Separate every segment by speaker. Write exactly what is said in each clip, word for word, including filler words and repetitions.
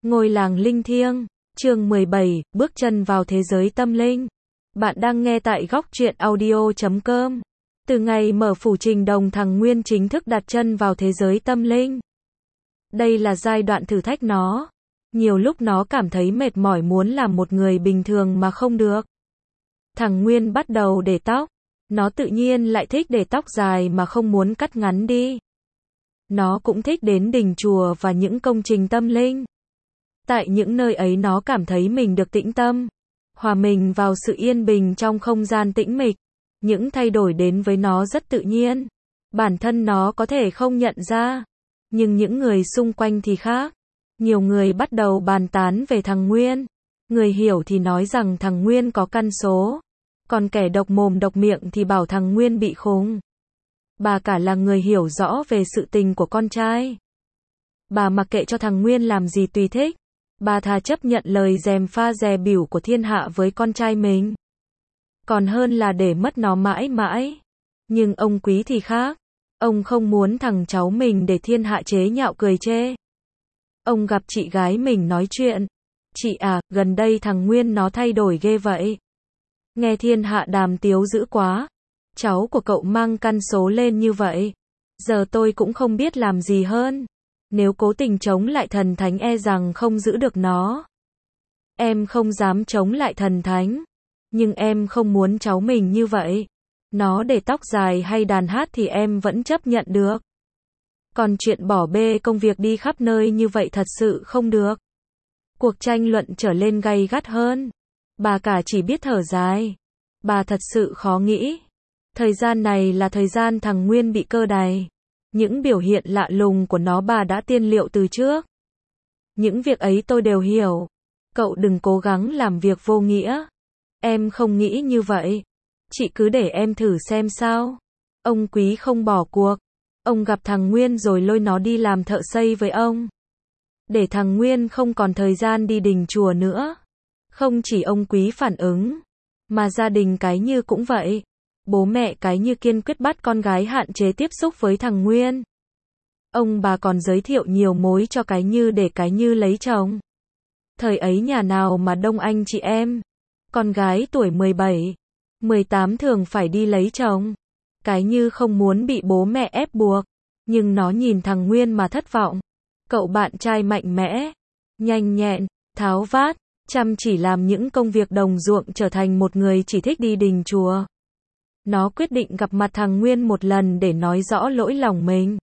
Speaker 1: Ngôi làng linh thiêng, chương mười bảy, bước chân vào thế giới tâm linh. Bạn đang nghe tại góc truyện audio chấm com. Từ ngày mở phủ Trình Đồng, thằng Nguyên chính thức đặt chân vào thế giới tâm linh. Đây là giai đoạn thử thách nó. Nhiều lúc nó cảm thấy mệt mỏi muốn làm một người bình thường mà không được. Thằng Nguyên bắt đầu để tóc. Nó tự nhiên lại thích để tóc dài mà không muốn cắt ngắn đi. Nó cũng thích đến đình chùa và những công trình tâm linh. Tại những nơi ấy nó cảm thấy mình được tĩnh tâm, hòa mình vào sự yên bình trong không gian tĩnh mịch. Những thay đổi đến với nó rất tự nhiên. Bản thân nó có thể không nhận ra, nhưng những người xung quanh thì khác. Nhiều người bắt đầu bàn tán về thằng Nguyên. Người hiểu thì nói rằng thằng Nguyên có căn số, còn kẻ độc mồm độc miệng thì bảo thằng Nguyên bị khùng. Bà cả là người hiểu rõ về sự tình của con trai. Bà mặc kệ cho thằng Nguyên làm gì tùy thích. Bà thà chấp nhận lời gièm pha dè bỉu của thiên hạ với con trai mình, còn hơn là để mất nó mãi mãi. Nhưng ông Quý thì khác. Ông không muốn thằng cháu mình để thiên hạ chế nhạo cười chê. Ông gặp chị gái mình nói chuyện. Chị à, gần đây thằng Nguyên nó thay đổi ghê vậy. Nghe thiên hạ đàm tiếu dữ quá. Cháu của cậu mang căn số lên như vậy. Giờ tôi cũng không biết làm gì hơn. Nếu cố tình chống lại thần thánh e rằng không giữ được nó. Em không dám chống lại thần thánh. Nhưng em không muốn cháu mình như vậy. Nó để tóc dài hay đàn hát thì em vẫn chấp nhận được. Còn chuyện bỏ bê công việc đi khắp nơi như vậy thật sự không được. Cuộc tranh luận trở lên gay gắt hơn. Bà cả chỉ biết thở dài. Bà thật sự khó nghĩ. Thời gian này là thời gian thằng Nguyên bị cơ đày. Những biểu hiện lạ lùng của nó bà đã tiên liệu từ trước. Những việc ấy tôi đều hiểu. Cậu đừng cố gắng làm việc vô nghĩa. Em không nghĩ như vậy. Chị cứ để em thử xem sao. Ông Quý không bỏ cuộc. Ông gặp thằng Nguyên rồi lôi nó đi làm thợ xây với ông. Để thằng Nguyên không còn thời gian đi đình chùa nữa. Không chỉ ông Quý phản ứng, mà gia đình Cái Như cũng vậy. Bố mẹ Cái Như kiên quyết bắt con gái hạn chế tiếp xúc với thằng Nguyên. Ông bà còn giới thiệu nhiều mối cho Cái Như để Cái Như lấy chồng. Thời ấy nhà nào mà đông anh chị em. Con gái tuổi mười bảy, mười tám thường phải đi lấy chồng. Cái Như không muốn bị bố mẹ ép buộc. Nhưng nó nhìn thằng Nguyên mà thất vọng. Cậu bạn trai mạnh mẽ, nhanh nhẹn, tháo vát, chăm chỉ làm những công việc đồng ruộng, trở thành một người chỉ thích đi đình chùa. Nó quyết định gặp mặt thằng Nguyên một lần để nói rõ lỗi lòng mình.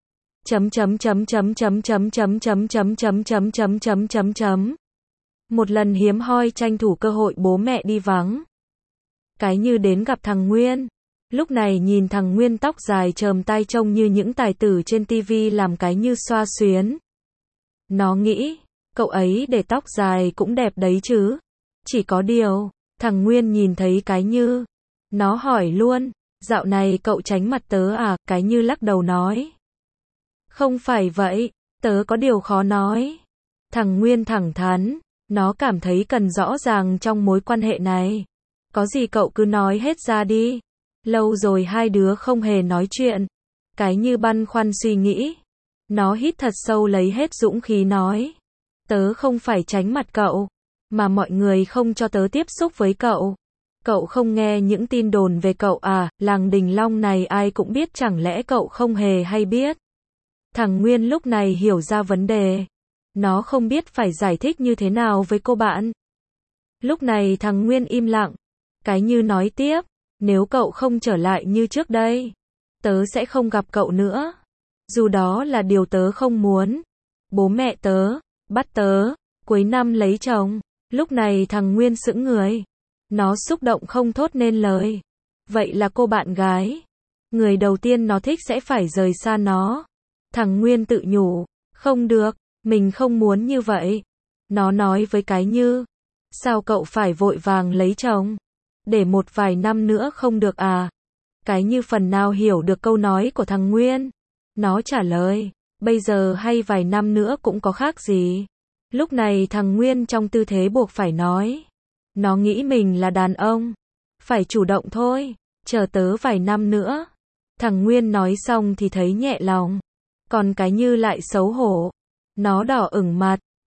Speaker 1: Chấm chấm chấm chấm chấm chấm chấm chấm chấm chấm chấm chấm chấm chấm chấm. Một lần hiếm hoi tranh thủ cơ hội bố mẹ đi vắng. Cái Như đến gặp thằng Nguyên. Lúc này nhìn thằng Nguyên tóc dài chờm tai trông như những tài tử trên tivi làm Cái Như xoa xuyến. Nó nghĩ, cậu ấy để tóc dài cũng đẹp đấy chứ. Chỉ có điều, thằng Nguyên nhìn thấy Cái Như. Nó hỏi luôn, dạo này cậu tránh mặt tớ à? Cái Như lắc đầu nói. Không phải vậy, tớ có điều khó nói. Thằng Nguyên thẳng thắn, nó cảm thấy cần rõ ràng trong mối quan hệ này. Có gì cậu cứ nói hết ra đi. Lâu rồi hai đứa không hề nói chuyện. Cái Như băn khoăn suy nghĩ. Nó hít thật sâu lấy hết dũng khí nói. Tớ không phải tránh mặt cậu, mà mọi người không cho tớ tiếp xúc với cậu. Cậu không nghe những tin đồn về cậu à? Làng Đình Long này ai cũng biết, chẳng lẽ cậu không hề hay biết? Thằng Nguyên lúc này hiểu ra vấn đề. Nó không biết phải giải thích như thế nào với cô bạn. Lúc này thằng Nguyên im lặng. Cái Như nói tiếp. Nếu cậu không trở lại như trước đây, tớ sẽ không gặp cậu nữa. Dù đó là điều tớ không muốn. Bố mẹ tớ bắt tớ cuối năm lấy chồng. Lúc này thằng Nguyên sững người. Nó xúc động không thốt nên lời. Vậy là cô bạn gái, người đầu tiên nó thích sẽ phải rời xa nó. Thằng Nguyên tự nhủ, không được, mình không muốn như vậy. Nó nói với Cái Như, sao cậu phải vội vàng lấy chồng? Để một vài năm nữa không được à? Cái Như phần nào hiểu được câu nói của thằng Nguyên. Nó trả lời, bây giờ hay vài năm nữa cũng có khác gì. Lúc này thằng Nguyên trong tư thế buộc phải nói. Nó nghĩ mình là đàn ông, phải chủ động thôi, chờ tớ vài năm nữa. Thằng Nguyên nói xong thì thấy nhẹ lòng. Còn Cái Như lại xấu hổ. Nó đỏ ửng mặt,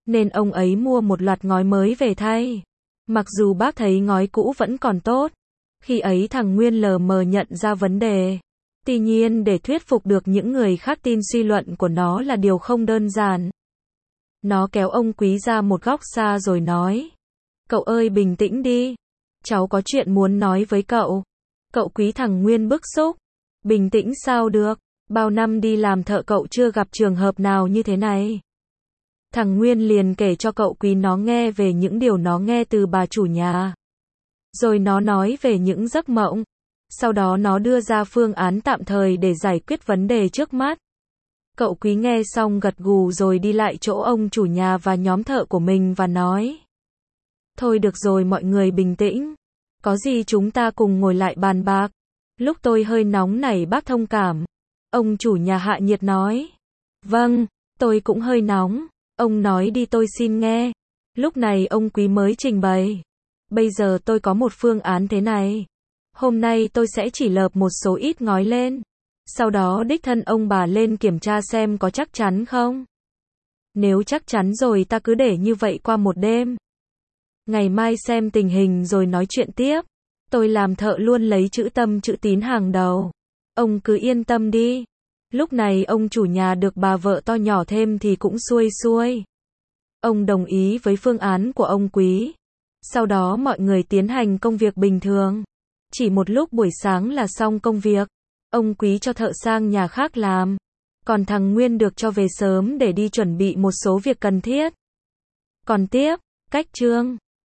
Speaker 1: nên ông ấy mua một loạt ngói mới về thay. Mặc dù bác thấy ngói cũ vẫn còn tốt, khi ấy thằng Nguyên lờ mờ nhận ra vấn đề. Tuy nhiên để thuyết phục được những người khác tin suy luận của nó là điều không đơn giản. Nó kéo ông Quý ra một góc xa rồi nói: "Cậu ơi bình tĩnh đi. Cháu có chuyện muốn nói với cậu." Cậu Quý thằng Nguyên bức xúc: "Bình tĩnh sao được, bao năm đi làm thợ cậu chưa gặp trường hợp nào như thế này." Thằng Nguyên liền kể cho cậu Quý nó nghe về những điều nó nghe từ bà chủ nhà. Rồi nó nói về những giấc mộng. Sau đó nó đưa ra phương án tạm thời để giải quyết vấn đề trước mắt. Cậu Quý nghe xong gật gù rồi đi lại chỗ ông chủ nhà và nhóm thợ của mình và nói: "Thôi được rồi mọi người bình tĩnh. Có gì chúng ta cùng ngồi lại bàn bạc. Lúc tôi hơi nóng nảy bác thông cảm." Ông chủ nhà hạ nhiệt nói: "Vâng, tôi cũng hơi nóng. Ông nói đi tôi xin nghe." Lúc này ông Quý mới trình bày: "Bây giờ tôi có một phương án thế này. Hôm nay tôi sẽ chỉ lợp một số ít ngói lên. Sau đó đích thân ông bà lên kiểm tra xem có chắc chắn không. Nếu chắc chắn rồi ta cứ để như vậy qua một đêm. Ngày mai xem tình hình rồi nói chuyện tiếp. Tôi làm thợ luôn lấy chữ tâm chữ tín hàng đầu. Ông cứ yên tâm đi." Lúc này ông chủ nhà được bà vợ to nhỏ thêm thì cũng xuôi xuôi. Ông đồng ý với phương án của ông Quý. Sau đó mọi người tiến hành công việc bình thường. Chỉ một lúc buổi sáng là xong công việc. Ông Quý cho thợ sang nhà khác làm. Còn thằng Nguyên được cho về sớm để đi chuẩn bị một số việc cần thiết. Còn tiếp, cách chương